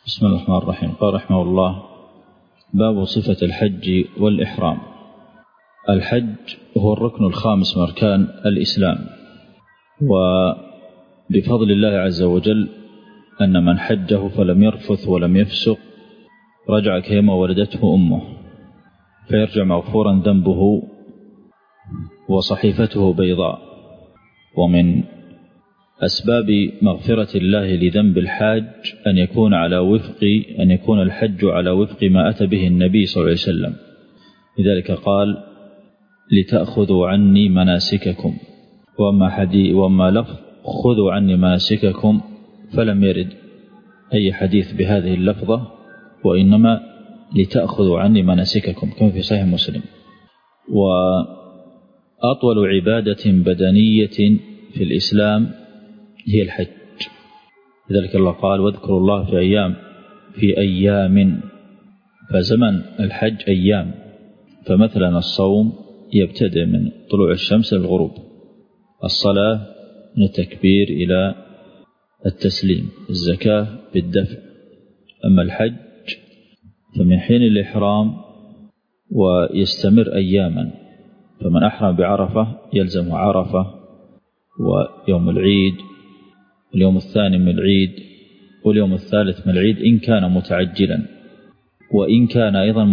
بسم الله الرحمن الرحيم. قال رحمه الله: باب صفة الحج والإحرام. الحج هو الركن الخامس من أركان الإسلام، وبفضل الله عز وجل أن من حجه فلم يرفث ولم يفسق رجع كيما ولدته أمه، فيرجع مغفورا ذنبه وصحيفته بيضاء. ومن أسباب مغفرة الله لذنب الحاج أن يكون الحج على وفق ما أتى به النبي صلى الله عليه وسلم. لذلك قال: لتأخذوا عني مناسككم. وأما لفظ خذوا عني مناسككم فلم يرد أي حديث بهذه اللفظة، وإنما لتأخذوا عني مناسككم كما في صحيح مسلم. وأطول عبادة بدنية في الإسلام هي الحج، لذلك الله قال: واذكروا الله في أيام، فزمن الحج أيام. فمثلا الصوم يبتدئ من طلوع الشمس للغروب، الصلاة من التكبير إلى التسليم، الزكاة بالدفع. أما الحج فمن حين الإحرام ويستمر أياما، فمن أحرم بعرفة يلزم عرفة ويوم العيد واليوم الثاني من العيد واليوم الثالث من العيد إن كان متعجلا، وإن كان أيضا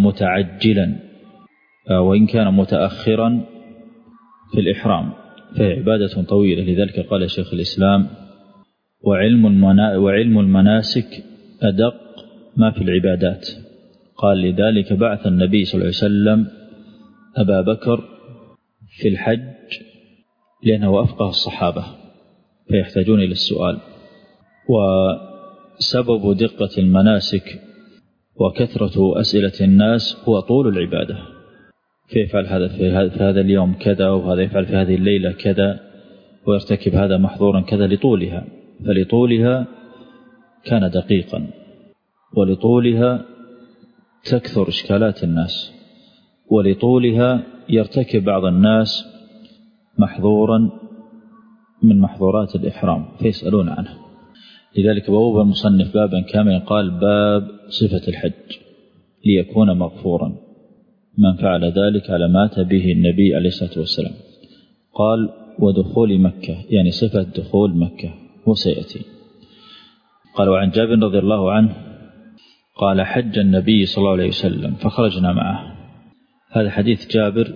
وإن كان متأخرا في الإحرام فهي عبادة طويلة. لذلك قال شيخ الإسلام: وعلم المناسك أدق ما في العبادات. قال: لذلك بعث النبي صلى الله عليه وسلم أبا بكر في الحج لأنه أفقه الصحابة فيحتاجون إلى السؤال. وسبب دقة المناسك وكثرة أسئلة الناس هو طول العبادة، فيفعل هذا في هذا اليوم كذا، وهذا يفعل في هذه الليلة كذا، ويرتكب هذا محظورا كذا، لطولها. فلطولها كان دقيقا، ولطولها تكثر إشكالات الناس، ولطولها يرتكب بعض الناس محظورا من محظورات الإحرام فيسألون عنه. لذلك بواب المصنف بابا كاملا قال: باب صفة الحج ليكون مغفورا من فعل ذلك على ما أتى به النبي عليه الصلاة والسلام. قال: ودخول مكة، يعني صفة دخول مكة، وسيأتي. قال: وعن جابر رضي الله عنه قال: حج النبي صلى الله عليه وسلم فخرجنا معه. هذا حديث جابر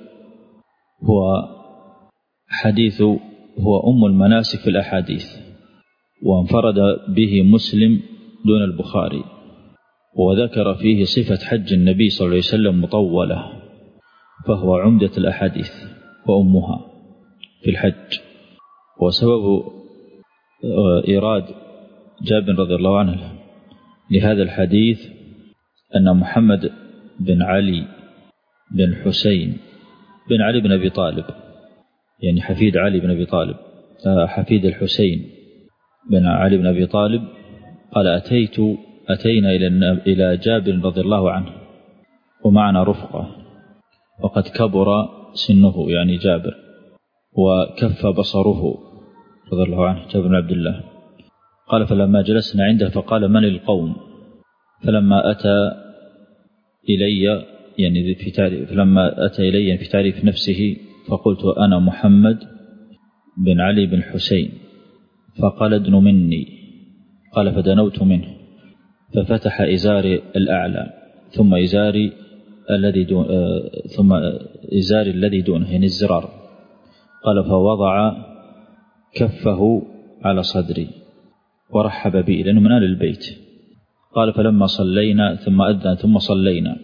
هو أم المناسك في الأحاديث، وانفرد به مسلم دون البخاري، وذكر فيه صفة حج النبي صلى الله عليه وسلم مطولة، فهو عمدة الأحاديث وأمها في الحج. وسبب إيراد جابر رضي الله عنه لهذا الحديث أن محمد بن علي بن حسين بن علي بن أبي طالب، يعني حفيد علي بن أبي طالب، حفيد الحسين بن علي بن أبي طالب، قال: أتينا إلى جابر رضي الله عنه ومعنا رفقة، وقد كبر سنه يعني جابر، وكف بصره رضي الله عنه جابر بن عبد الله. قال: فلما جلسنا عنده فقال: من القوم؟ فلما أتى إلي يعني في تعريف نفسه فقلت: أنا محمد بن علي بن حسين. فقال: ادن مني. قال: فدنوت منه، ففتح إزاري الأعلى ثم إزاري الذي دونه، يعني الزرار. قال: فوضع كفه على صدري ورحب بي لأنه من أهل البيت. قال: فلما صلينا ثم أذن ثم صلينا،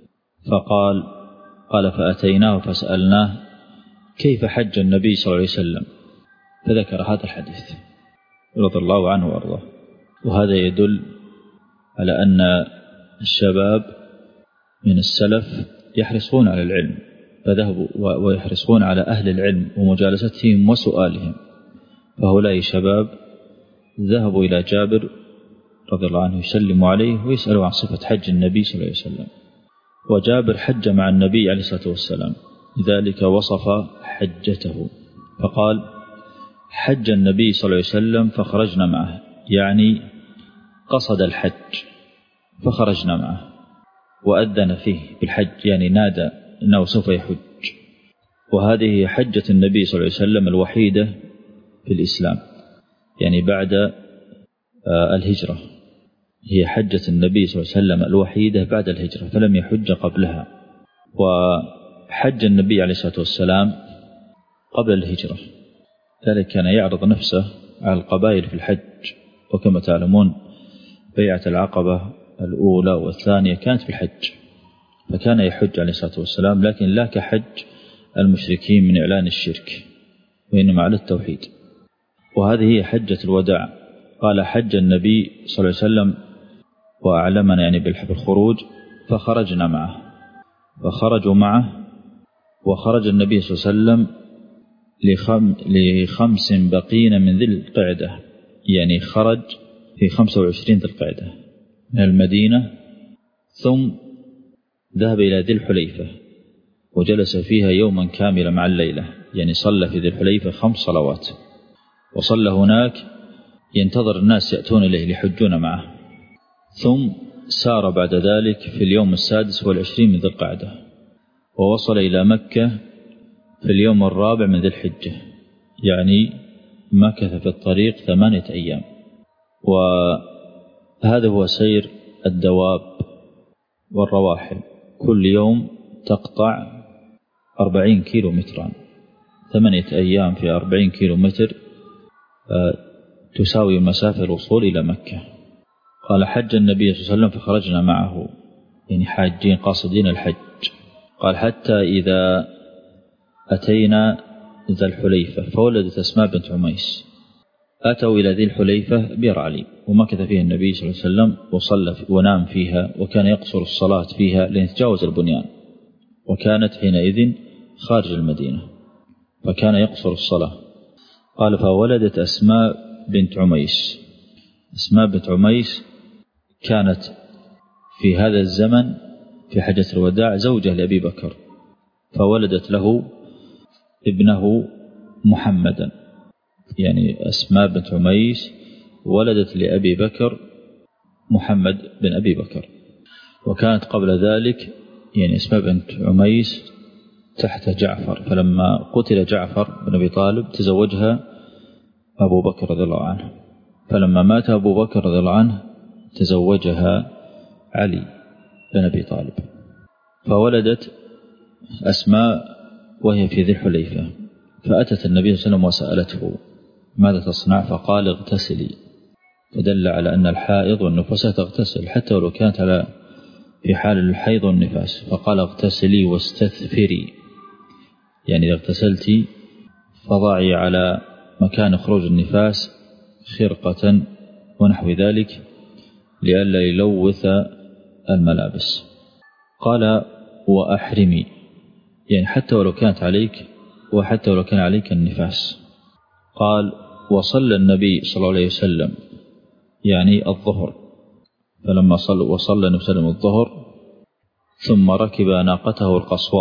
قال: فأتيناه فسألناه كيف حج النبي صلى الله عليه وسلم، فذكر هذا الحديث رضي الله عنه وأرضاه. وهذا يدل على أن الشباب من السلف يحرصون على العلم، فذهبوا ويحرصون على أهل العلم ومجالستهم وسؤالهم. فهؤلاء شباب ذهبوا إلى جابر رضي الله عنه يسلموا عليه ويسألوا عن صفة حج النبي صلى الله عليه وسلم. وجابر حج مع النبي عليه الصلاة والسلام، لذلك وصف حجته فقال: حج النبي صلى الله عليه وسلم فخرجنا معه، يعني قصد الحج فخرجنا معه وأذن فيه بالحج، يعني نادى أنه سوف يحج. وهذه حجة النبي صلى الله عليه وسلم الوحيدة في الإسلام، يعني بعد الهجرة، هي حجة النبي صلى الله عليه وسلم الوحيدة بعد الهجرة، فلم يحج قبلها. وحج النبي عليه الصلاة والسلام قبل الهجرة، ذلك كان يعرض نفسه على القبائل في الحج، وكما تعلمون بيعة العقبة الأولى والثانية كانت في الحج، فكان يحج عليه الصلاة والسلام، لكن لا كحج المشركين من إعلان الشرك، وإنما على التوحيد. وهذه هي حجة الوداع. قال حج النبي صلى الله عليه وسلم وأعلمنا يعني بالخروج، فخرجنا معه، فخرجوا معه. وخرج النبي صلى الله عليه وسلم ل5 بقين من ذي القعدة، يعني خرج في 25 ذي القعدة من المدينة، ثم ذهب إلى ذي الحليفة وجلس فيها يوما كاملا مع الليلة، يعني صلى في ذي الحليفة 5 صلوات، وصلى هناك ينتظر الناس يأتون إليه ليحجون معه. ثم سار بعد ذلك في اليوم 26 من ذي القعدة، ووصل إلى مكة في اليوم 4 من ذي الحجة، يعني مكث في الطريق 8 أيام. وهذا هو سير الدواب والرواحل، كل يوم تقطع 40 كيلو مترا، 8 أيام في 40 كيلو متر تساوي مسافة الوصول إلى مكة. قال حج النبي صلى الله عليه وسلم فخرجنا معه، يعني حاجين قاصدين الحج. قال حتى إذا أتينا ذا الحليفة فولدت أسماء بنت عميس، أتوا إلى ذي الحليفة بئر علي، ومكث فيها النبي صلى الله عليه وسلم وصلى ونام فيها، وكان يقصر الصلاة فيها ليتجاوز البنيان، وكانت حينئذ خارج المدينة، فكان يقصر الصلاة. قال فولدت أسماء بنت عميس. أسماء بنت عميس كانت في هذا الزمن في حجة الوداع زوجة لأبي بكر، فولدت له ابنه محمدا، يعني أسماء بنت عميس ولدت لأبي بكر محمد بن أبي بكر. وكانت قبل ذلك يعني أسماء بنت عميس تحت جعفر، فلما قتل جعفر بن أبي طالب تزوجها أبو بكر رضي الله عنه، فلما مات أبو بكر رضي الله عنه تزوجها علي بن أبي طالب، فولدت أسماء وهي في ذي الحليفة. فأتت النبي صلى الله عليه وسلم وسألته ماذا تصنع؟ فقال اغتسلي، فدل على أن الحائض والنفساء تغتسل حتى ولو كانت في حال الحيض والنفاس، فقال اغتسلي واستثفري، يعني إذا اغتسلتي فضعي على مكان خروج النفاس خرقة ونحو ذلك لئلا يلوث الملابس. قال وأحرمي، يعني حتى ولو كانت عليك وحتى ولو كان عليك النفاس. قال وصلى النبي صلى الله عليه وسلم يعني الظهر، فلما وصلى النبي صلى الله عليه وسلم الظهر ثم ركب ناقته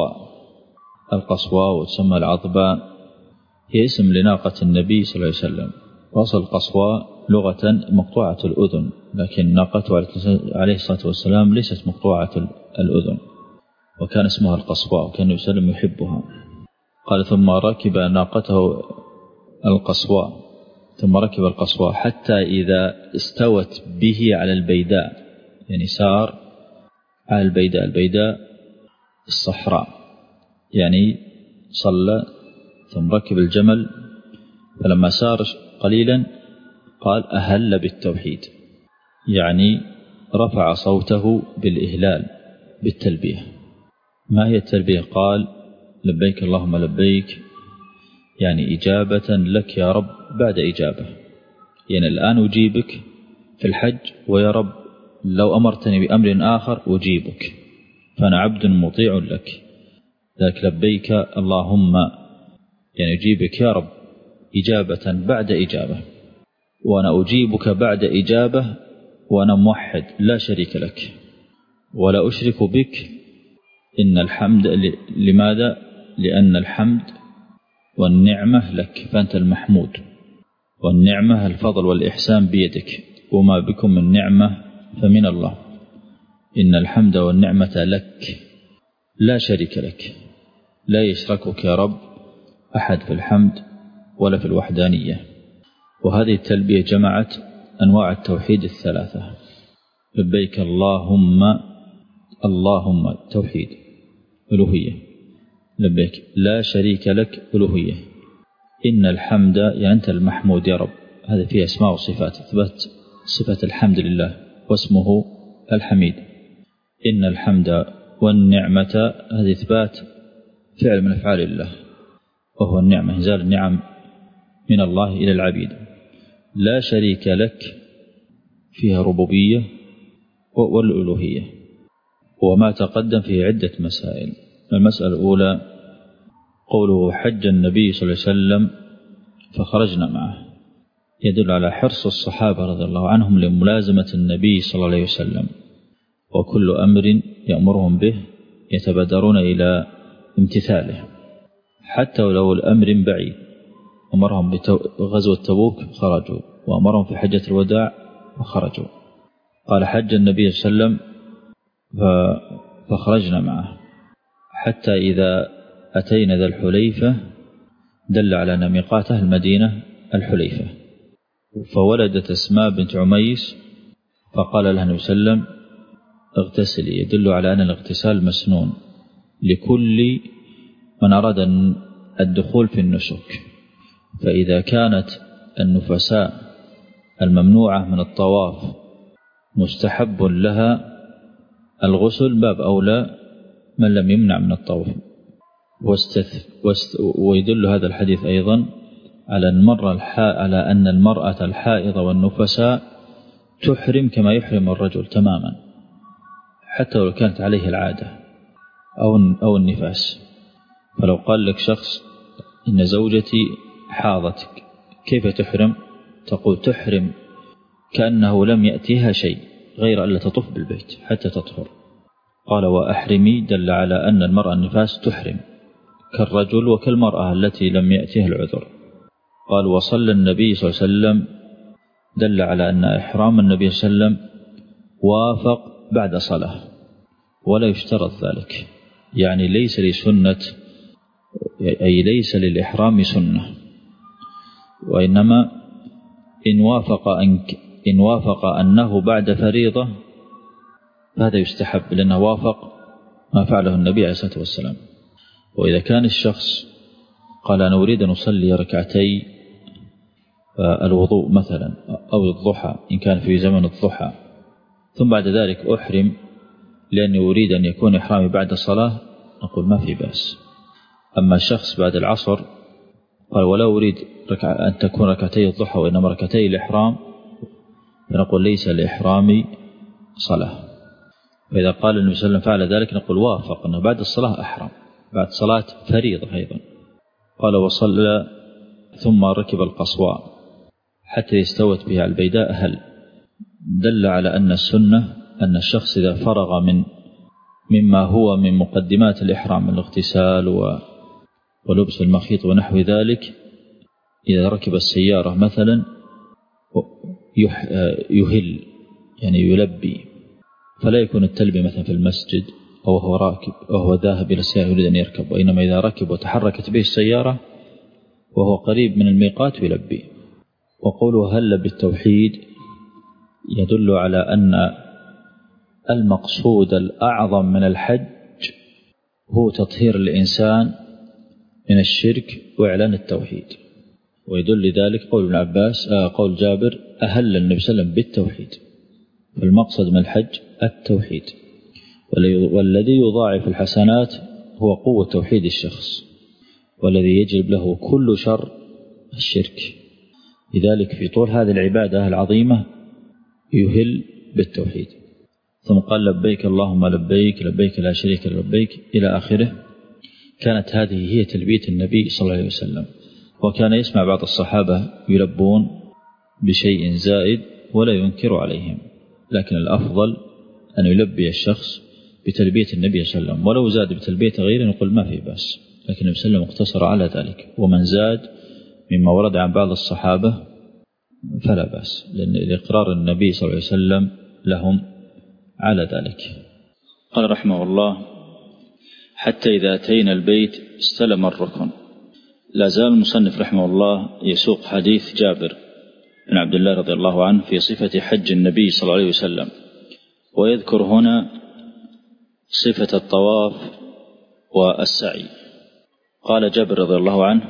القصواء وتسمى العضباء، هي اسم لناقة النبي صلى الله عليه وسلم. وأصل القصواء لغة مقطوعة الأذن، لكن ناقته عليه الصلاة والسلام ليست مقطوعة الأذن، وكان اسمها القصواء، وكان النبي صلى الله عليه وسلم يحبها. قال ثم ركب ناقته القصواء، ثم ركب القصواء حتى إذا استوت به على البيداء، يعني سار على البيداء الصحراء، يعني صلى ثم ركب الجمل، فلما سار قليلا قال أهل بالتوحيد، يعني رفع صوته بالإهلال بالتلبية. ما هي التلبية؟ قال لبيك اللهم لبيك، يعني إجابة لك يا رب بعد إجابة، يعني الآن أجيبك في الحج، ويا رب لو أمرتني بأمر آخر أجيبك، فأنا عبد مطيع لك، ذاك لبيك اللهم، يعني أجيبك يا رب إجابة بعد إجابة، وأنا أجيبك بعد إجابة وأنا موحد لا شريك لك ولا أشرك بك. إن الحمد لماذا؟ لأن الحمد والنعمة لك، فأنت المحمود، والنعمة الفضل والإحسان بيدك، وما بكم من نعمة فمن الله. إن الحمد والنعمة لك لا شريك لك، لا يشركك يا رب أحد في الحمد ولا في الوحدانية. وهذه التلبية جمعت أنواع التوحيد الثلاثة. لبيك اللهم توحيد ألوهية، لبيك لا شريك لك ألوهية، إن الحمد يعني أنت المحمود يا رب، هذا فيه أسماء وصفات، إثبات صفة الحمد لله واسمه الحميد. إن الحمد والنعمة هذا إثبات فعل من أفعال الله وهو النعمة، إنزال النعم من الله إلى العبيد. لا شريك لك فيها ربوبية والألوهية. وما تقدم فيه عدة مسائل. المسألة الأولى قوله حج النبي صلى الله عليه وسلم فخرجنا معه، يدل على حرص الصحابة رضي الله عنهم لملازمة النبي صلى الله عليه وسلم، وكل أمر يأمرهم به يتبادرون إلى امتثاله حتى ولو الأمر بعيد. أمرهم بغزوة تبوك خرجوا، وأمرهم في حجة الوداع وخرجوا. قال حج النبي صلى الله عليه وسلم فخرجنا معه حتى إذا أتينا ذا الحليفة، دل على أن ميقات أهل المدينة الحليفة. فولدت أسماء بنت عميس فقال لها النبي صلى الله عليه وسلم اغتسلي، يدل على أن الاغتسال مسنون لكل من أراد الدخول في النسك. فإذا كانت النفساء الممنوعة من الطواف مستحب لها الغسل، باب أولى من لم يمنع من الطواف. ويدل هذا الحديث أيضا على أن المرأة الحائض والنفساء تحرم كما يحرم الرجل تماما، حتى لو كانت عليه العادة أو النفاس. فلو قال لك شخص إن زوجتي حاضت كيف تحرم؟ تقول تحرم كأنه لم يأتيها شيء غير ألا تطوف بالبيت حتى تطهر. قال وأحرمي دل على أن المرأة النفاس تحرم كالرجل وكالمرأة التي لم يأتيها العذر. قال وصلى النبي صلى الله عليه وسلم دل على أن إحرام النبي صلى الله عليه وسلم وافق بعد صلاة، ولا يشترط ذلك، يعني ليس لسنة، أي ليس للإحرام سنة، وإنما إن وافق أنه بعد فريضة فهذا يستحب، لأنه وافق ما فعله النبي عليه الصلاة والسلام. وإذا كان الشخص قال أنا أريد أن أصلي ركعتي الوضوء مثلا أو الضحى إن كان في زمن الضحى، ثم بعد ذلك أحرم لأني أريد أن يكون إحرامي بعد الصلاة، نقول ما في بأس. أما الشخص بعد العصر قال ولا أريد أن تكون ركعتي الضحى وإنما ركعتي الإحرام، فنقول ليس لإحرامي صلاة. فإذا قال النبي صلى الله عليه وسلم فعل ذلك نقول وافق أنه بعد الصلاة أحرم، بعد صلاة فريضة أيضا. قال وصلى ثم ركب القصواء حتى استوت بها البيداء هل، دل على أن السنة أن الشخص إذا فرغ مما هو من مقدمات الإحرام من الاغتسال ولبس المخيط ونحو ذلك، إذا ركب السيارة مثلا يهل يعني يلبي، فلا يكون التلبية مثلا في المسجد أو هو راكب أو هو ذاهب إلى السيارة يريد أن يركب، وإنما إذا ركب وتحركت به السيارة وهو قريب من الميقات يلبي. وقوله هل بالتوحيد يدل على أن المقصود الأعظم من الحج هو تطهير الإنسان من الشرك وإعلان التوحيد. ويدل ذلك قول ابن عباس قول جابر أهل النبي صلى الله عليه وسلم بالتوحيد، فالمقصد من الحج التوحيد، والذي يضاعف الحسنات هو قوة توحيد الشخص، والذي يجلب له كل شر الشرك. لذلك في طول هذه العبادة العظيمة يهل بالتوحيد. ثم قال لبيك اللهم لبيك لبيك لا شريك لبيك إلى آخره. كانت هذه هي تلبية النبي صلى الله عليه وسلم، وكان يسمع بعض الصحابة يلبون بشيء زائد ولا ينكر عليهم، لكن الأفضل أن يلبي الشخص بتلبية النبي صلى الله عليه وسلم، ولو زاد بتلبية غيره نقول ما في بأس، لكن النبي صلى الله عليه وسلم اقتصر على ذلك. ومن زاد مما ورد عن بعض الصحابة فلا بأس، لأن إقرار النبي صلى الله عليه وسلم لهم على ذلك. قال رحمه الله: حتى إذا أتينا البيت استلم الركن. لا زال المصنف رحمه الله يسوق حديث جابر بن عبد الله رضي الله عنه في صفة حج النبي صلى الله عليه وسلم، ويذكر هنا صفة الطواف والسعي. قال جابر رضي الله عنه: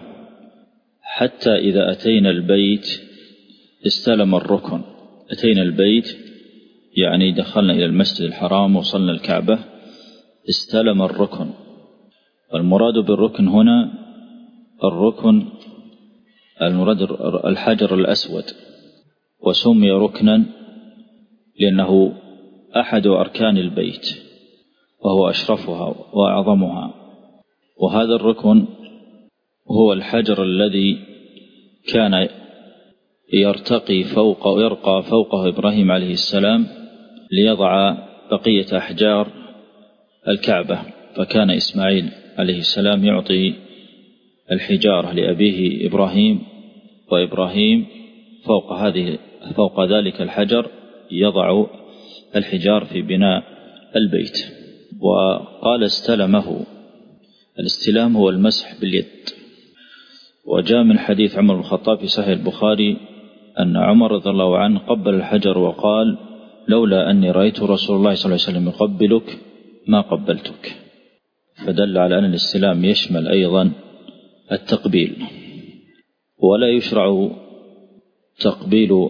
حتى إذا أتينا البيت استلم الركن. أتينا البيت يعني دخلنا إلى المسجد الحرام وصلنا الكعبة، استلم الركن. والمراد بالركن هنا الركن المراد الحجر الأسود، وسمي ركنا لأنه أحد أركان البيت وهو أشرفها وأعظمها. وهذا الركن هو الحجر الذي كان يرقى فوقه إبراهيم عليه السلام ليضع بقية أحجار الكعبة، فكان إسماعيل عليه السلام يعطي الحجارة لأبيه إبراهيم، وإبراهيم فوق ذلك الحجر يضع الحجار في بناء البيت. وقال استلمه. الاستلام هو المسح باليد. وجاء من حديث عمر بن الخطاب في صحيح البخاري أن عمر رضي الله عنه قبل الحجر وقال: لولا أني رأيت رسول الله صلى الله عليه وسلم يقبلك ما قبلتك. فدل على أن الاستلام يشمل أيضا التقبيل، ولا يشرع تقبيل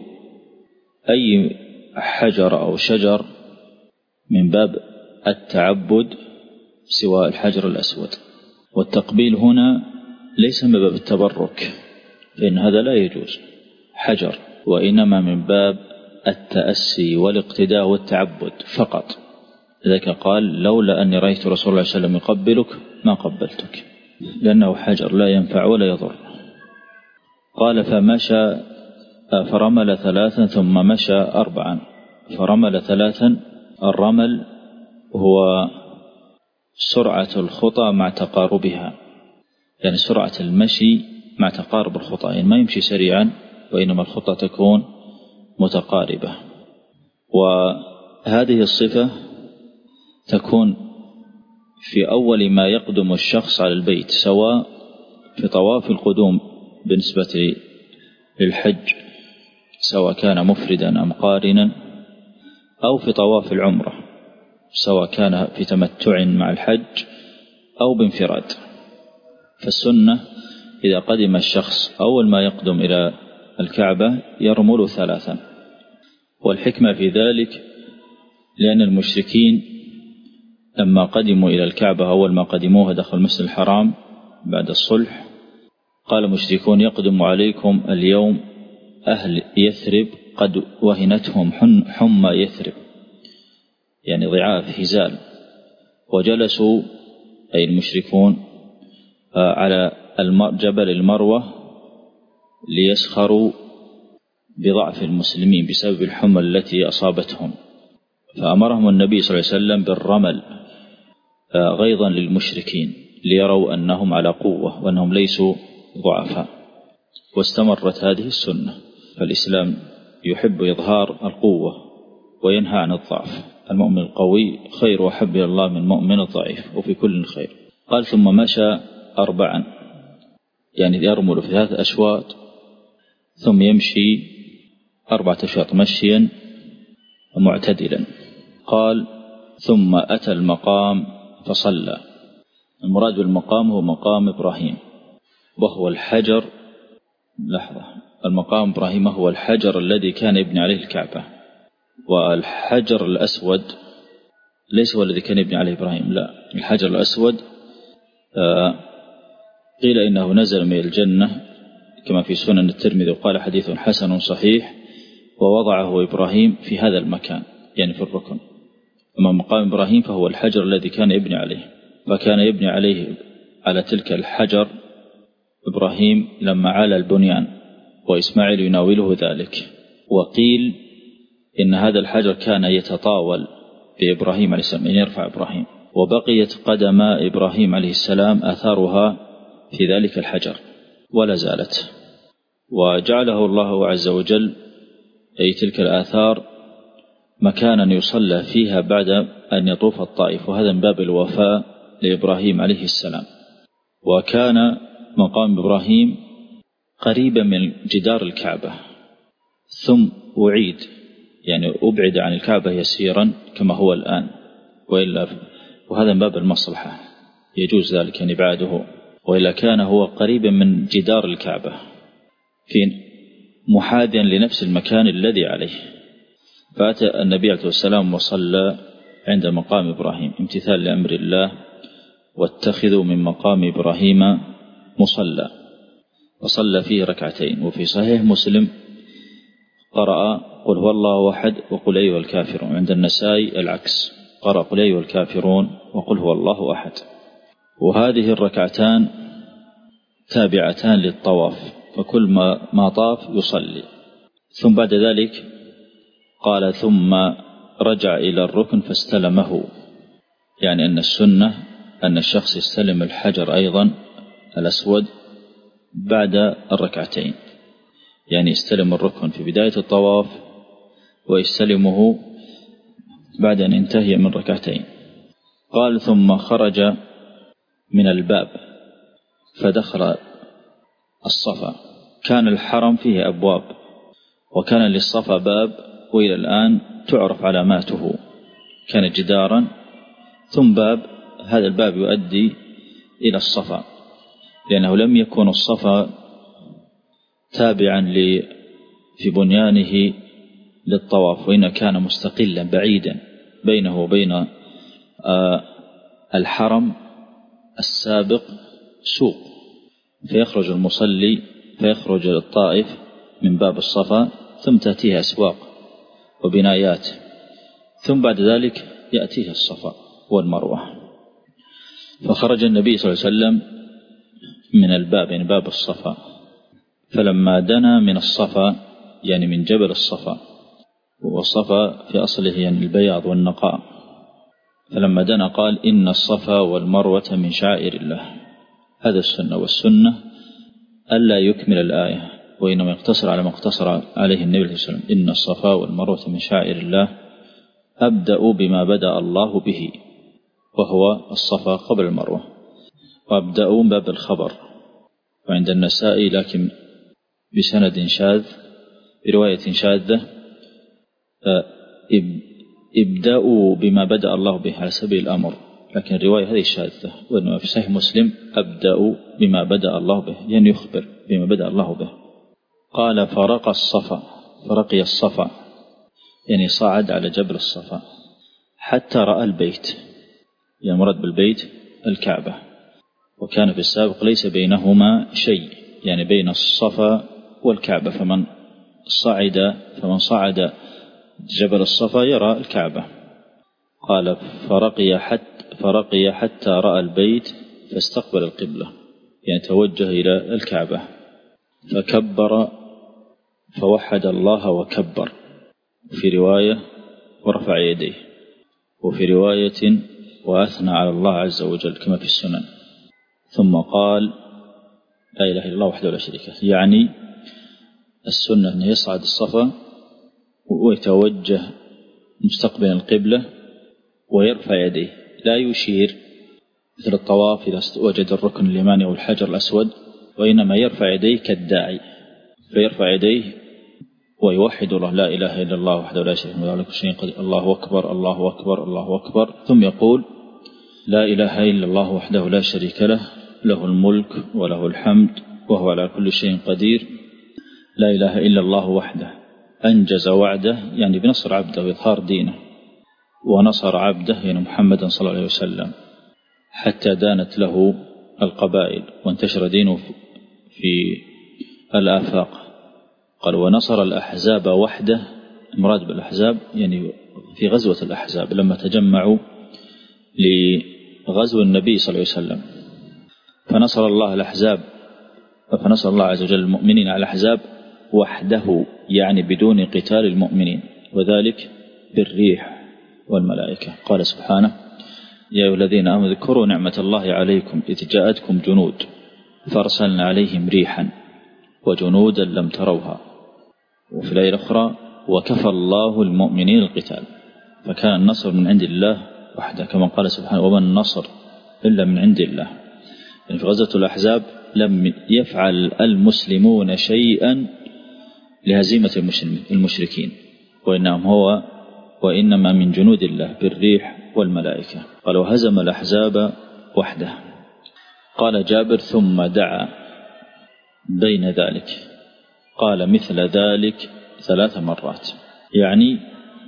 أي حجر أو شجر من باب التعبد سوى الحجر الأسود. والتقبيل هنا ليس من باب التبرك، فإن هذا لا يجوز حجر، وإنما من باب التأسي والاقتداء والتعبد فقط. لذلك قال: لولا أني رأيت رسول الله صلى الله عليه وسلم يقبلك ما قبلتك، لأنه حجر لا ينفع ولا يضر. قال: فمشى فرمل 3 ثم مشى 4. فرمل 3. الرمل هو سرعة الخطى مع تقاربها، يعني سرعة المشي مع تقارب الخطى، يعني ما يمشي سريعا وإنما الخطى تكون متقاربة. وهذه الصفة تكون في أول ما يقدم الشخص على البيت، سواء في طواف القدوم بالنسبة للحج سواء كان مفردا أم قارنا، أو في طواف العمرة سواء كان في تمتع مع الحج أو بانفراد. فالسنة إذا قدم الشخص أول ما يقدم إلى الكعبة يرمل 3. والحكمة في ذلك لأن المشركين لما قدموا إلى الكعبة أول ما قدموها دخل المسجد الحرام بعد الصلح، قال المشركون: يقدم عليكم اليوم أهل يثرب قد وهنتهم حمى يثرب، يعني ضعاف هزال. وجلسوا أي المشركون على جبل المروة ليسخروا بضعف المسلمين بسبب الحمى التي أصابتهم، فأمرهم النبي صلى الله عليه وسلم بالرمل غيظا للمشركين ليروا أنهم على قوة وأنهم ليسوا ضعفاء. واستمرت هذه السنة، فالإسلام يحب إظهار القوة وينهى عن الضعف. المؤمن القوي خير وحب إلى الله من المؤمن الضعيف، وفي كل خير. قال: ثم مشى 4، يعني يرمل في 3 أشواط ثم يمشي 4 أشواط مشيا معتدلا. قال: ثم أتى المقام فصلى. المراد بالمقام هو مقام إبراهيم، وهو الحجر. المقام إبراهيم هو الحجر الذي كان يبني عليه الكعبة، والحجر الأسود ليس هو الذي كان يبني عليه إبراهيم، لا، الحجر الأسود قيل إنه نزل من الجنة كما في سنن الترمذي، وقال حديث حسن صحيح، ووضعه إبراهيم في هذا المكان يعني في الركن. أما مقام إبراهيم فهو الحجر الذي كان يبني عليه، فكان يبني عليه على تلك الحجر إبراهيم لما علا البنيان، وإسماعيل يناوله ذلك. وقيل إن هذا الحجر كان يتطاول بإبراهيم عليه السلام، يعني يرفع إبراهيم، وبقيت قدم إبراهيم عليه السلام أثارها في ذلك الحجر ولا زالت، وجعله الله عز وجل أي تلك الآثار مكانا يصلى فيها بعد أن يطوف الطائف، وهذا من باب الوفاء لإبراهيم عليه السلام. وكان مقام إبراهيم قريبا من جدار الكعبة، ثم أعيد يعني أبعد عن الكعبة يسيرا كما هو الآن، وهذا من باب المصلحة يجوز ذلك يعني إبعاده، وإلا كان هو قريبا من جدار الكعبة في محاذيا لنفس المكان الذي عليه. فأتى النبي عليه السلام وصلى عند مقام إبراهيم امتثال لأمر الله: واتخذوا من مقام إبراهيم مصلى، وصلى فيه ركعتين. وفي صحيح مسلم قرأ قل هو الله أحد وقل أيها الكافرون. عند النسائي العكس، قرأ قل أيها الكافرون وقل هو الله أحد. وهذه الركعتان تابعتان للطواف، فكل ما طاف يصلي. ثم بعد ذلك قال ثم رجع إلى الركن فاستلمه، يعني أن السنة أن الشخص يستلم الحجر أيضا الأسود بعد الركعتين، يعني يستلم الركن في بداية الطواف ويستلمه بعد أن ينتهي من ركعتين. قال ثم خرج من الباب فدخل الصفا. كان الحرم فيه أبواب، وكان للصفا باب، وإلى الآن تعرف علاماته، كان جدارا ثم باب، هذا الباب يؤدي إلى الصفا، لأنه لم يكن الصفا تابعا في بنيانه للطواف، وإنه كان مستقلا بعيدا بينه وبين الحرم السابق سوق، فيخرج المصلي فيخرج للطائف من باب الصفا، ثم تأتيه أسواق وبنايات، ثم بعد ذلك يأتيه الصفا والمروة. فخرج النبي صلى الله عليه وسلم من الباب، يعني باب الصفا، فلما دنا من الصفا يعني من جبل الصفا، والصفا في أصله يعني البياض والنقاء، فلما دنا قال إن الصفا والمروة من شعائر الله. هذا السنة، والسنة ألا يكمل الآية، وإنما يقتصر على ما اقتصر عليه النبي صلى الله عليه وسلم: إن الصفا والمروة من شعائر الله، أبدأ بما بدأ الله به، وهو الصفا قبل المروة، وأبدأ باب الخبر. وعند النسائي لكن بسند شاذ، برواية شاذة: ابدأوا بما بدأ الله به على سبيل الأمر، لكن الرواية هذه شاذة. وإنما في صحيح مسلم: أبدأوا بما بدأ الله به، يعني يخبر بما بدأ الله به. قال فرقي الصفا، يعني صعد على جبل الصفا حتى رأى البيت، يعني مراد بالبيت الكعبة، وكان في السابق ليس بينهما شيء، يعني بين الصفا والكعبة، فمن صعد جبل الصفا يرى الكعبة. قال فرقي حتى رأى البيت فاستقبل القبلة، يعني توجه إلى الكعبة، فكبر فوحد الله وكبر، في رواية ورفع يديه، وفي رواية وأثنى على الله عز وجل كما في السنن، ثم قال لا إله إلا الله وحده لا شريك له. يعني السنة أنه يصعد الصفا ويتوجه مستقبل القبلة ويرفع يديه، لا يشير مثل الطواف إذا وجد الركن اليماني أو الحجر الأسود، وإنما يرفع يديه كالداعي، فيرفع يديه ويوحد الله: لا إله إلا الله وحده لا شريك له، كل شيء قدير، الله أكبر الله أكبر الله أكبر، ثم يقول: لا إله إلا الله وحده لا شريك له، له الملك وله الحمد وهو على كل شيء قدير، لا إله إلا الله وحده أنجز وعده، يعني بنصر عبده وإظهار دينه، ونصر عبده يعني محمدا صلى الله عليه وسلم، حتى دانت له القبائل وانتشر دينه في الآفاق. قال ونصر الأحزاب وحده، المراد بالأحزاب يعني في غزوة الأحزاب لما تجمعوا لغزو النبي صلى الله عليه وسلم، فنصر الله الأحزاب، فنصر الله عز وجل المؤمنين على الأحزاب وحده، يعني بدون قتال المؤمنين، وذلك بالريح والملائكة. قال سبحانه: يا أيها الذين آمنوا اذكروا نعمة الله عليكم إذ جاءتكم جنود فأرسلنا عليهم ريحا وجنودا لم تروها. وفي الآية الأخرى: وكفى الله المؤمنين القتال. فكان النصر من عند الله وحده، كما قال سبحانه وما النصر إلا من عند الله. يعني في غزوة الأحزاب لم يفعل المسلمون شيئا لهزيمة المشركين، وإنما من جنود الله بالريح والملائكة. قال وهزم الأحزاب وحده. قال جابر ثم دعا بين ذلك، قال مثل ذلك 3 مرات، يعني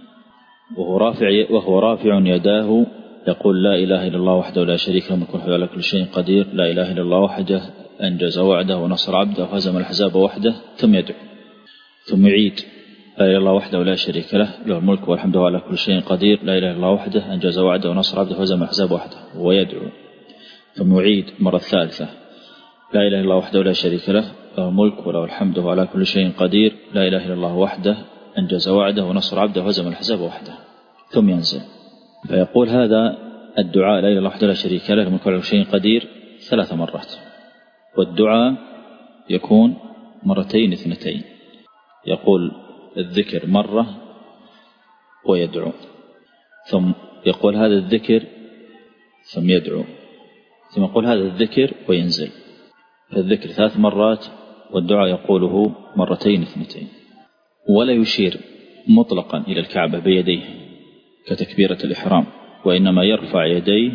وهو رافع يداه يقول لا إله إلا الله وحده لا شريك له الملك والحمد على كل شيء قدير، لا إله إلا الله وحده أنجز وعده ونصر عبده وهزم الأحزاب وحده، ثم يدعو ثم يعيد لا إله إلا الله وحده لا شريك له له الملك والحمد على كل شيء قدير، لا إله إلا الله وحده أنجز وعده ونصر عبده وهزم الأحزاب وحده، ويدعو ثم يعيد مرة ثالثة لا إله إلا الله وحده لا شريك له له الملك وله الحمد على كل شيء قدير، لا إله إلا الله وحده أنجز وعده ونصر عبده وهزم الأحزاب وحده، ثم ينزل فيقول هذا الدعاء لا إله إلا الله وحده لا شريك له الملك وله كل شيء قدير 3 مرات، والدعاء يكون 2 يقول الذكر مرة ويدعو، ثم يقول هذا الذكر ثم يدعو، ثم يقول هذا الذكر وينزل. فالذكر 3 مرات والدعاء يقوله 2 ولا يشير مطلقا إلى الكعبة بيديه كتكبيرة الإحرام، وإنما يرفع يديه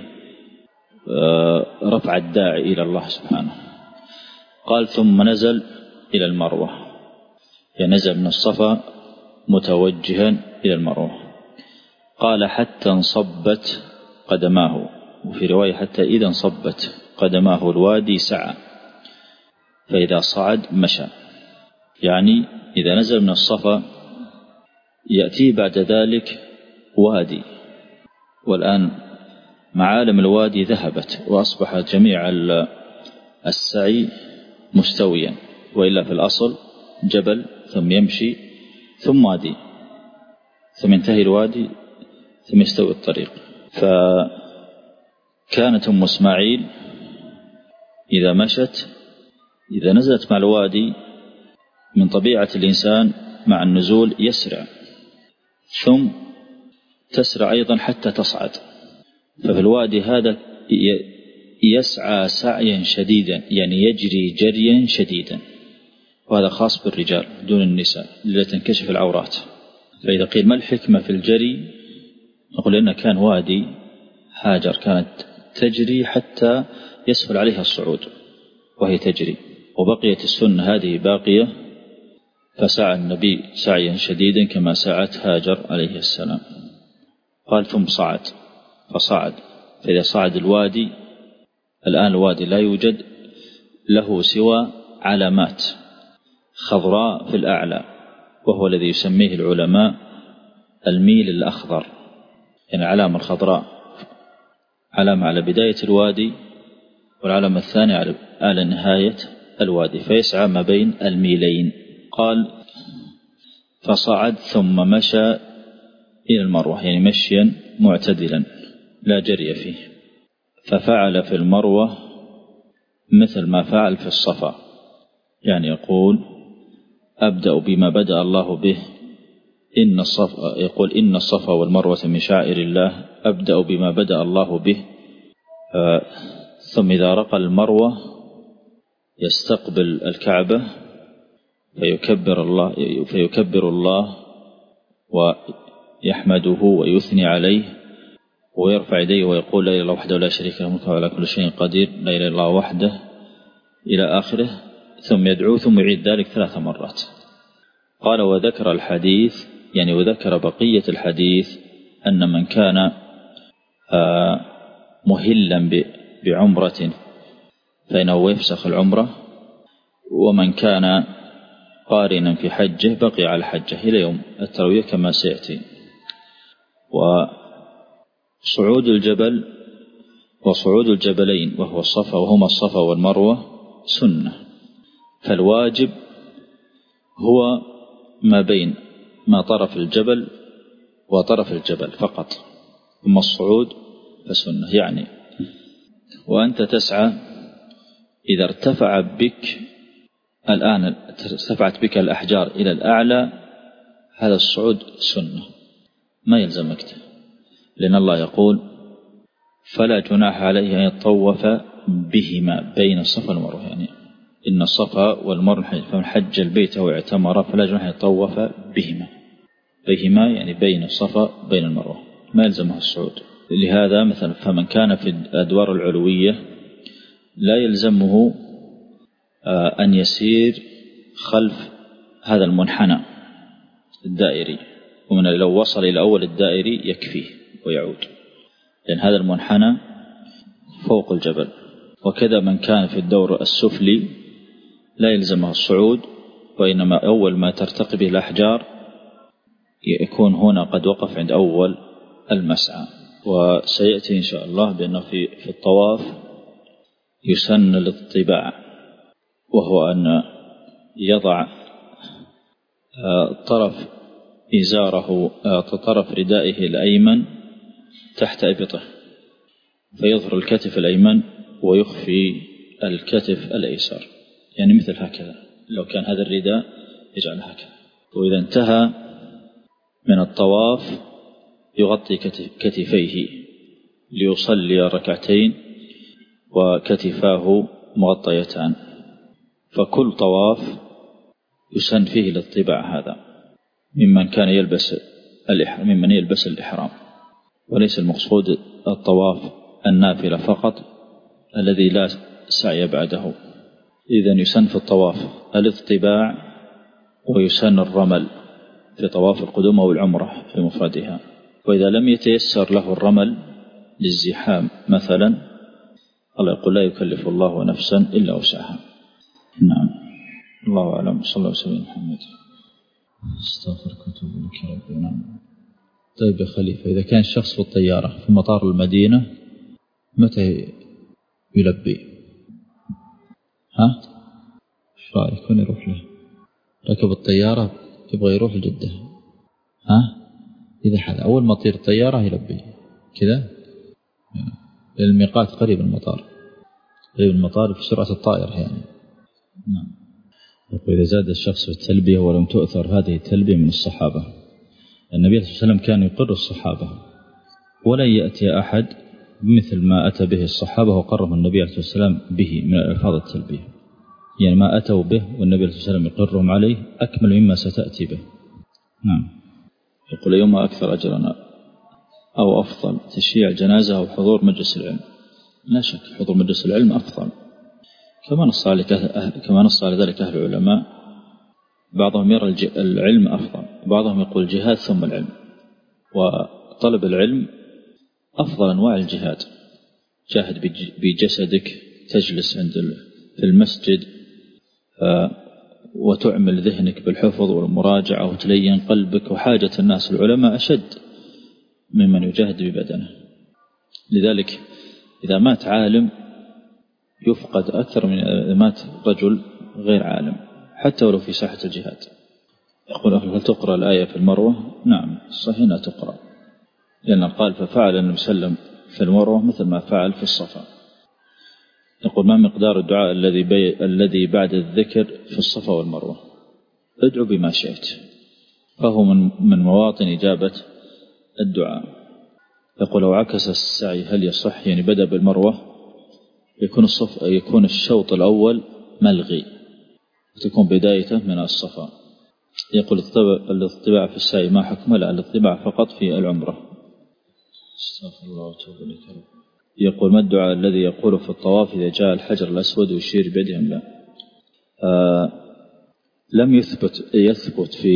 رفع الداعي إلى الله سبحانه. قال ثم نزل إلى المروة، يعني نزل من الصفا متوجها إلى المروة. قال حتى انصبت قدماه، وفي رواية حتى إذا انصبت قدماه الوادي سعى، فإذا صعد مشى، يعني إذا نزل من الصفا يأتي بعد ذلك وادي، والآن معالم الوادي ذهبت وأصبح جميع السعي مستويا، وإلا في الأصل جبل ثم يمشي ثم وادي ثم ينتهي الوادي ثم يستوي الطريق. فكانت أم إسماعيل إذا مشت إذا نزلت مع الوادي من طبيعة الإنسان مع النزول يسرع، ثم تسرع أيضا حتى تصعد. ففي الوادي هذا يسعى سعيا شديدا، يعني يجري جريا شديدا، وهذا خاص بالرجال دون النساء لتنكشف العورات. فإذا قيل ما الحكمة في الجري نقول إنه كان وادي هاجر كانت تجري حتى يسهل عليها الصعود وهي تجري، وبقيت السنة هذه باقية، فسعى النبي سعيا شديدا كما سعت هاجر عليه السلام. قال ثم صعد فصعد، فإذا صعد الوادي الآن الوادي لا يوجد له سوى علامات خضراء في الأعلى، وهو الذي يسميه العلماء الميل الأخضر، يعني العلامة الخضراء علامة على بداية الوادي، والعلامة الثانية على نهاية الوادي، فيسعى ما بين الميلين. قال فصعد ثم مشى إلى المروة، يعني مشيا معتدلا لا جري فيه، ففعل في المروة مثل ما فعل في الصفا، يعني يقول أبدأ بما بدأ الله به، يقول إن الصفا والمروة من شعائر الله، أبدأ بما بدأ الله به. ثم إذا رقى المروة يستقبل الكعبة فيكبر الله ويحمده ويثني عليه ويرفع يديه ويقول لا إله إلا الله وحده لا شريك له الملك وعلى كل شيء قدير، لا إله إلا الله وحده إلى آخره، ثم يدعو ثم يعيد ذلك 3 مرات. قال وذكر الحديث، يعني وذكر بقية الحديث أن من كان مهلا بعمرة فإنه يفسخ العمرة، ومن كان قارنا في حجه بقي على حجه إلى يوم التروية كما سيأتي. وصعود الجبل وصعود الجبلين وهو الصفا وهما الصفا والمروة سنة، فالواجب هو ما بين ما طرف الجبل وطرف الجبل فقط، ثم الصعود فسنة. يعني وأنت تسعى إذا ارتفع بك الآن ارتفعت بك الأحجار إلى الأعلى، هذا الصعود سنة ما يلزمك، لأن الله يقول فلا جناح عليه أن يطوف بهما بين الصفا والمروة. يعني إن الصفا والمروة فمن حج البيت أو اعتمر فلا جناح أن يطوف بهما يعني بين الصفا بين المروة، ما يلزمه الصعود. لهذا مثلا فمن كان في الأدوار العلوية لا يلزمه أن يسير خلف هذا المنحنى الدائري، ومن لو وصل إلى أول الدائري يكفيه ويعود، لأن هذا المنحنى فوق الجبل. وكذا من كان في الدور السفلي لا يلزمه الصعود، وإنما أول ما ترتقي به الأحجار يكون هنا قد وقف عند أول المسعى. وسيأتي إن شاء الله بأنه في الطواف يسن الاطباع، وهو أن يضع طرف إزاره طرف ردائه الأيمن تحت إبطه، فيظهر الكتف الأيمن ويخفي الكتف الأيسر، يعني مثل هكذا. لو كان هذا الرداء يجعل هكذا، وإذا انتهى من الطواف يغطي كتفيه ليصلي ركعتين وكتفاه مغطيتان. فكل طواف يسن فيه الاطباع هذا ممن كان يلبس الإحرام، وليس المقصود الطواف النافلة فقط الذي لا سعي بعده. إذن يسن في الطواف الاطباع، ويسن الرمل في طواف القدوم أو العمرة في مفردها. وإذا لم يتيسر له الرمل للزحام مثلا، الله يقول لا يكلف الله نفسا إلا وسعها. نعم، الله أعلم. صلى الله عليه وسلم. محمد استغفرك واتوب إليك يا رب. نعم. طيب يا خليفة، إذا كان الشخص في الطيارة في مطار المدينة متى يلبي؟ ايش رأيك؟ وين يروح له؟ ركب الطيارة يبغى يروح لجدة، إذا حدا أول ما تطير الطيارة يلبي كذا، الميقات قريب المطار في سرعة الطائرة يعني. نعم. وإذا زاد الشخص في التلبية ولم تؤثر هذه التلبية من الصحابة، النبي صلى الله عليه وسلم كان يقر الصحابة، ولا يأتي أحد مثل ما أتى به الصحابة وقرهم النبي صلى الله عليه وسلم به من ألفاظ التلبية. يعني ما أتوا به والنبي صلى الله عليه وسلم يقرهم عليه أكمل مما ستأتي به. نعم. يقول يوم أكثر أجرنا أو أفضل، تشييع جنازة أو حضور مجلس العلم؟ لا شك حضور مجلس العلم أفضل، كما نص على ذلك أهل العلماء. بعضهم يرى العلم أفضل، بعضهم يقول الجهاد ثم العلم، وطلب العلم أفضل أنواع الجهاد. جاهد بجسدك، تجلس في المسجد وتعمل ذهنك بالحفظ والمراجعة وتلين قلبك، وحاجة الناس العلماء أشد ممن يجاهد ببدنه. لذلك إذا مات عالم يفقد أكثر من إذا مات رجل غير عالم، حتى ولو في ساحة الجهاد. يقول هل تقرأ الآية في المروة؟ نعم صحيح لا تقرأ، لأن قال ففعل النبي صلى الله عليه وسلم في المروة مثل ما فعل في الصفا. يقول ما مقدار الدعاء الذي بعد الذكر في الصفا والمروة؟ ادعو بما شئت، فهو من مواطن إجابة الدعاء. يقول لو عكس السعي هل يصح؟ يعني بدأ بالمروة يكون الشوط الأول ملغي وتكون بدايته من الصفا. يقول الاطباع في السعي ما حكمه؟ لا، الاطباع فقط في العمرة. استغفر الله واتوب اليك. يقول ما الدعاء الذي يقول في الطواف إذا جاء الحجر الأسود ويشير بيدهم؟ لا، لم يثبت في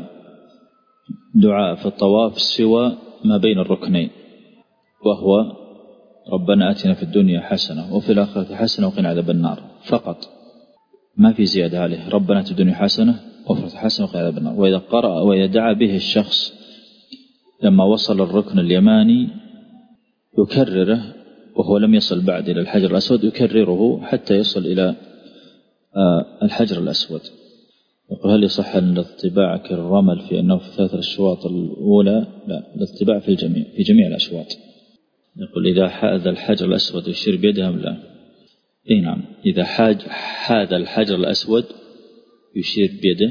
دعاء في الطواف سوى ما بين الركنين، وهو ربنا آتنا في الدنيا حسنة وفي الآخرة حسنة وقنا عذاب النار فقط، ما في زيادة عليه. ربنا آتنا في الدنيا حسنة وفي الآخرة حسنة وقنا عذاب النار. وإذا قرأ وإذا دعا به الشخص لما وصل الركن اليماني يكرره، وهو لم يصل بعد إلى الحجر الأسود يكرره حتى يصل إلى الحجر الأسود. يقول هل يصح أن الاطباع كالرمل في أنه في 3 الأشواط الأولى؟ لا، الاطباع في الجميع، في جميع الأشواط. يقول إذا حاذ الحجر الأسود يشير بيدهم؟ لا. إيه نعم، إذا حاذ الحجر الأسود يشير بيده،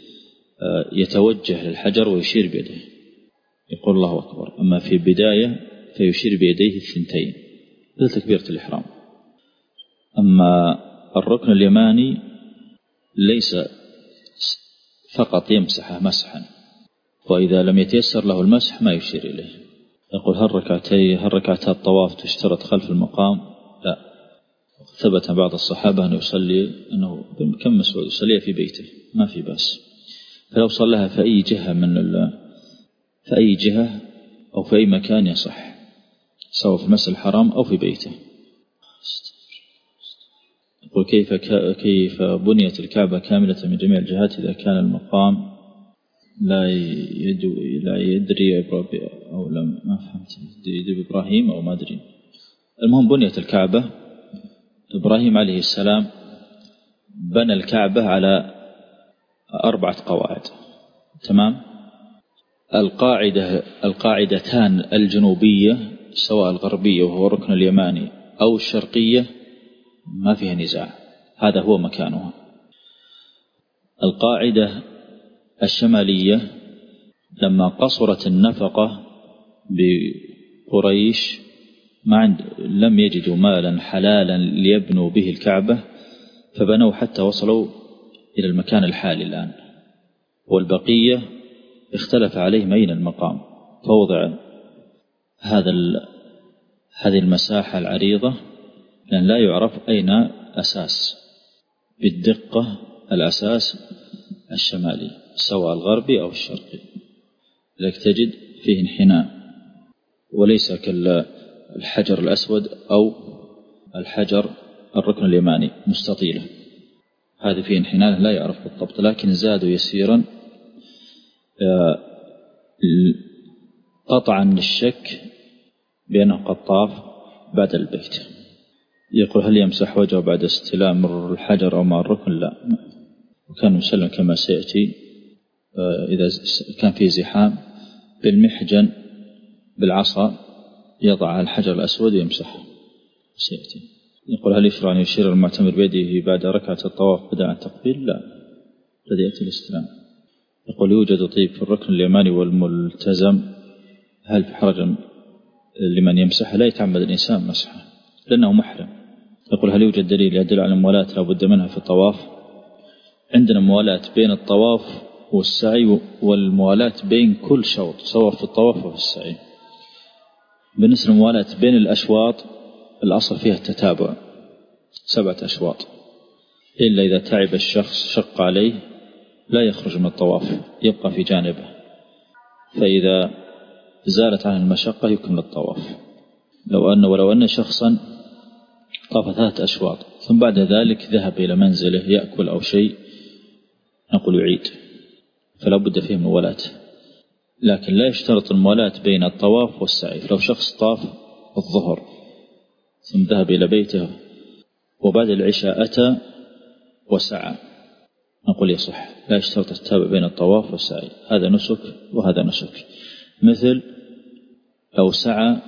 يتوجه للحجر ويشير بيده، يقول الله أكبر. أما في بداية فيشير بيديه الثنتين. مثل تكبيرة الإحرام. أما الركن اليماني ليس فقط يمسحه مسحا، وإذا لم يتيسر له المسح ما يشير إليه. يقول هل ركعتا الطواف تشترط خلف المقام؟ لا. ثبت بعض الصحابة أنه يصلي أنه كم مسعود يصليها في بيته ما في بأس، فلو صلىها في أي جهة أو في أي مكان يصح، سواء في المسجد الحرام أو في بيته. يقول كيف بنيت الكعبة كاملة من جميع الجهات إذا كان المقام لا يدري أو لم ما فهمت يدري إبراهيم أو ما أدري. المهم بنيت الكعبة، إبراهيم عليه السلام بنى الكعبة على 4 قواعد. تمام. القاعدتان الجنوبية سواء الغربية وهو الركن اليماني أو الشرقية ما فيها نزاع، هذا هو مكانها. القاعدة الشمالية لما قصرت النفقة بقريش لم يجدوا مالا حلالا ليبنوا به الكعبة، فبنوا حتى وصلوا إلى المكان الحالي الآن، والبقية اختلف عليهم أين المقام، فوضع هذه المساحة العريضة لأن لا يعرف أين أساس بالدقة الأساس الشمالي سواء الغربي أو الشرقي، لك تجد فيه انحناء وليس كالحجر الأسود أو الحجر الركن اليماني مستطيلة، هذا فيه انحناء لا يعرف بالضبط، لكن زادوا يسيرا قطعا للشك بأنه قد طاف بعد البيت. يقول هل يمسح وجهه بعد استلام الحجر أو مع الركن؟ لا، وكان يسلم كما سيأتي إذا كان فيه زحام بالمحجن بالعصا يضع الحجر الأسود ويمسحه سيأتي. يقول هل يشرع أن يشير المعتمر بيده بعد ركعة الطواف بدءا عن التقبيل؟ لا، الذي يأتي الاستلام. يقول يوجد طيب في الركن اليماني والملتزم، هل في حرج لمن يمسحه؟ لا يتعمد الإنسان مسحه لأنه محرم. يقول هل يوجد دليل يدل على الموالاة لا بد منها في الطواف؟ عندنا موالاة بين الطواف والسعي والموالاة بين كل شوط سواء في الطواف وفي السعي. بالنسبة للموالاة بين الأشواط الأصل فيها التتابع 7 أشواط، إلا إذا تعب الشخص شق عليه لا يخرج من الطواف يبقى في جانبه، فإذا زالت عنه المشقة يكمل الطواف. ولو أن شخصا طاف 3 أشواط ثم بعد ذلك ذهب إلى منزله يأكل أو شيء نقول يعيد، فلا بد فيه من موالاة، لكن لا يشترط الموالاة بين الطواف والسعي. لو شخص طاف الظهر ثم ذهب إلى بيته وبعد العشاء أتى وسعى نقول يصح، لا يشترط التتابع بين الطواف والسعي، هذا نسك وهذا نسك. مثل لو سعى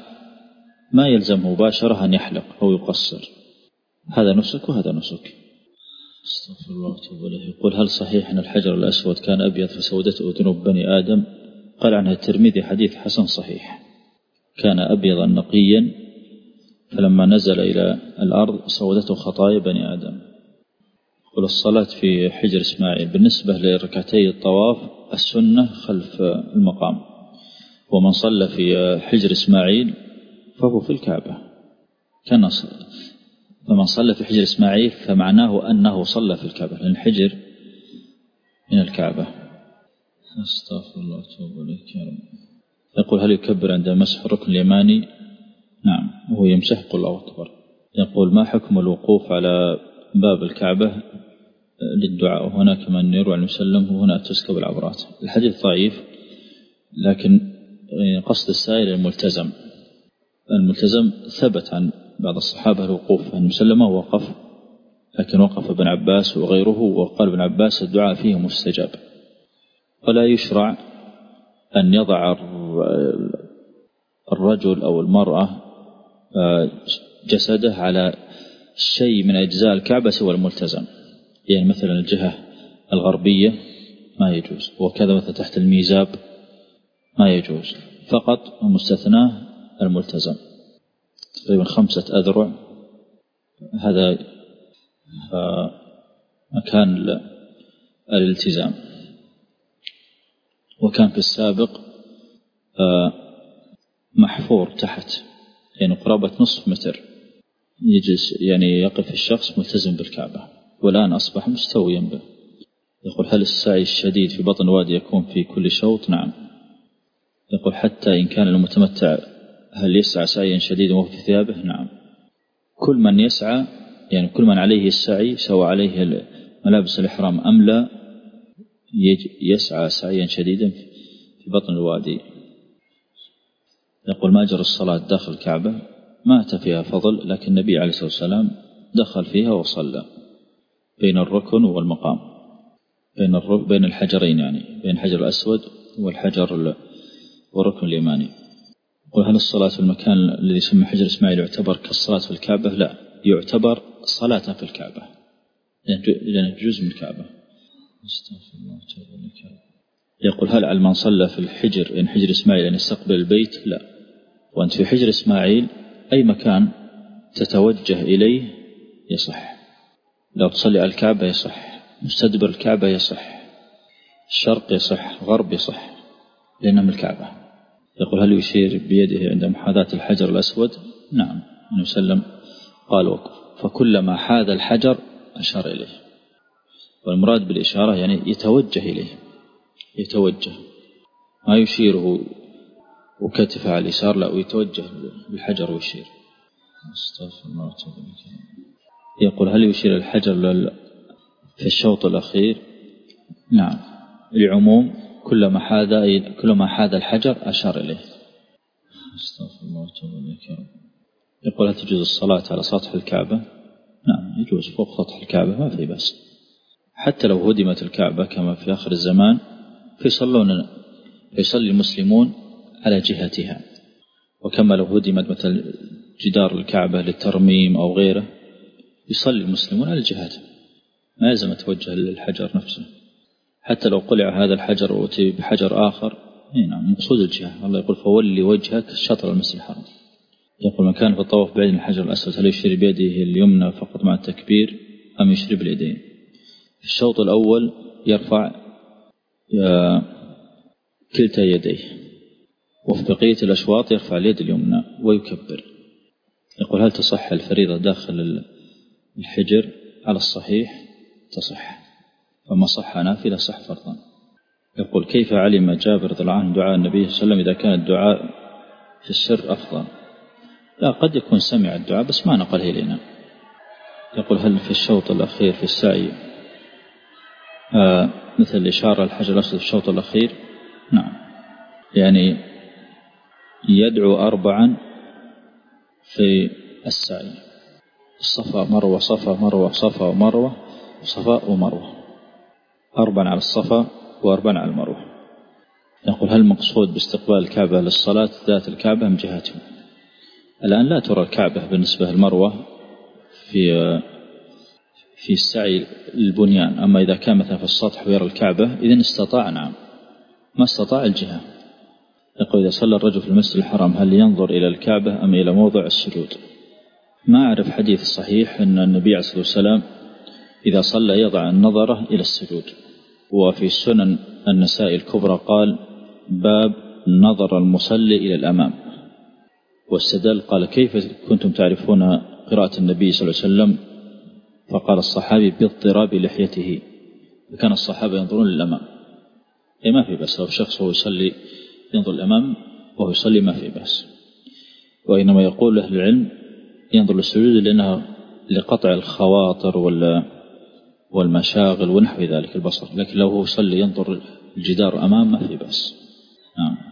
ما يلزمه مباشرة أن يحلق أو يقصر، هذا نسك وهذا نسك. استغفر الله وتوب إليه. يقول هل صحيح أن الحجر الأسود كان أبيض فسودته ذنوب بني آدم؟ قال عنه الترمذي حديث حسن صحيح، كان أبيضا نقيا فلما نزل إلى الأرض سودته خطايا بني آدم. يقول الصلاة في حجر إسماعيل بالنسبة لركعتي الطواف السنة خلف المقام، ومن صلى في حجر إسماعيل فهو في الكعبة كان فمن صلى في حجر إسماعيل فمعناه أنه صلى في الكعبة لأن الحجر من الكعبة. أستغفر الله وأتوب إليك يا رب. يقول هل يكبر عند مسح الركن اليماني؟ نعم، وهو يمسح قل الله أكبر. يقول ما حكم الوقوف على باب الكعبة للدعاء وهناك من يروى عن المسلم وهنا تسكب العبرات؟ الحديث ضعيف، لكن قصد السائل الملتزم ثبت عن بعض الصحابة الوقوف عن مسلمة ووقف، لكن وقف ابن عباس وغيره وقال ابن عباس الدعاء فيه مستجاب. ولا يشرع أن يضع الرجل أو المرأة جسده على شيء من أجزاء الكعبة سوى الملتزم، يعني مثلا الجهة الغربية ما يجوز، وكذا مثلا تحت الميزاب ما يجوز، فقط مستثناه الملتزم. تقريبا 5 أذرع. هذا مكان الالتزام. وكان في السابق محفور تحت، يعني قرابة نصف متر يجلس، يعني يقف الشخص ملتزم بالكعبة، والآن أصبح مستويا به. يقول هل السعي الشديد في بطن الوادي يكون في كل شوط؟ نعم. يقول حتى إن كان المتمتع هل يسعى سعيا شديدا وهو في ثيابه؟ نعم. كل من يسعى، يعني كل من عليه السعي سواء عليه ملابس الإحرام أم لا يسعى سعيا شديدا في بطن الوادي. يقول ما أجر الصلاة داخل الكعبة؟ ما أتى فيها فضل، لكن النبي عليه الصلاة والسلام دخل فيها وصلى بين الركن والمقام، بين الحجرين، يعني بين الحجر الأسود والحجر والركن اليماني. يقول هل الصلاة في المكان الذي يسمى حجر إسماعيل يعتبر كالصلاة في الكعبة؟ لا، يعتبر صلاة في الكعبة لأنه جزء من الكعبة. يقول هل على من صلى في الحجر إن حجر إسماعيل أن يستقبل البيت؟ لا. وأنت في حجر إسماعيل أي مكان تتوجه إليه يصح. لو تصلي على الكعبة يصح، مستدبر الكعبة يصح، الشرق يصح، غرب يصح، لأنه من الكعبة. يقول هل يشير بيده عند محاذاة الحجر الأسود؟ نعم. النبي صلى الله عليه وسلم قال وقف فكلما حاذ الحجر أشار إليه. والمراد بالإشارة يعني يتوجه إليه، يتوجه، ما يشيره وكتفه على اليسار، لا، ويتوجه بالحجر ويشير. استغفر الله. يقول هل يشير الحجر في الشوط الأخير؟ نعم، لعموم كلما حاذ الحجر أشار إليه. استغفر الله. يقول هل تجوز الصلاة على سطح الكعبة؟ نعم يجوز، فوق سطح الكعبة ما في بأس، حتى لو هدمت الكعبة كما في آخر الزمان يصلي المسلمون على جهتها. وكما لو هدمت مثل جدار الكعبة للترميم أو غيره يصلي المسلمون على الجهات، ما يلزم توجه للحجر نفسه. حتى لو قلع هذا الحجر وأتي بحجر آخر، نعم، مقصود الجهة. الله يقول فولي وجهك شطر المسجد الحرام. يقول من كان في الطواف بعيد من الحجر الأسود هل يشير بيده اليمنى فقط مع التكبير أم يشير باليدين؟ في الشوط الأول يرفع كلتا يديه، وفي بقية الأشواط يرفع اليد اليمنى ويكبر. يقول هل تصح الفريضة داخل الحجر؟ على الصحيح تصح، فما صح نافلة صح فرضا. يقول كيف علم جابر رضي الله عنه دعاء النبي صلى الله عليه وسلم إذا كان الدعاء في السر أفضل؟ لا، قد يكون سمع الدعاء بس ما نقله إلينا. يقول هل في الشوط الأخير في السعي مثل الإشارة الحجر الأسود في الشوط الأخير؟ نعم، يعني يدعو 4 في السعي، الصفا مروة صفا مروة صفا ومروة صفاء ومروة، 4 على الصفا و4 على المروة. يقول هل المقصود باستقبال الكعبة للصلاة ذات الكعبة أم جهتهم؟ الآن لا ترى الكعبة بالنسبة للمروة في السعي البنيان. أما إذا كان مثلا في السطح ويرى الكعبة إذن استطاع، نعم، ما استطاع الجهة. يقول إذا صلى الرجل في المسجد الحرام هل ينظر إلى الكعبة أم إلى موضع السجود؟ ما أعرف حديث صحيح أن النبي عليه الصلاة والسلام إذا صلى يضع النظرة إلى السجود. وفي سنن النسائي الكبرى قال باب نظر المصلي إلى الأمام، واستدل قال كيف كنتم تعرفون قراءة النبي صلى الله عليه وسلم؟ فقال الصحابي باضطراب لحيته، فكان الصحابة ينظرون للأمام. أي ما في بس، لو شخص هو يصلي ينظر الأمام وهو يصلي ما في بس. وإنما يقول أهل العلم ينظر للسجود لأنها لقطع الخواطر والمشاغل ونحو ذلك البصر، لكن لو هو يصلي ينظر الجدار أمام ما في بس. نعم.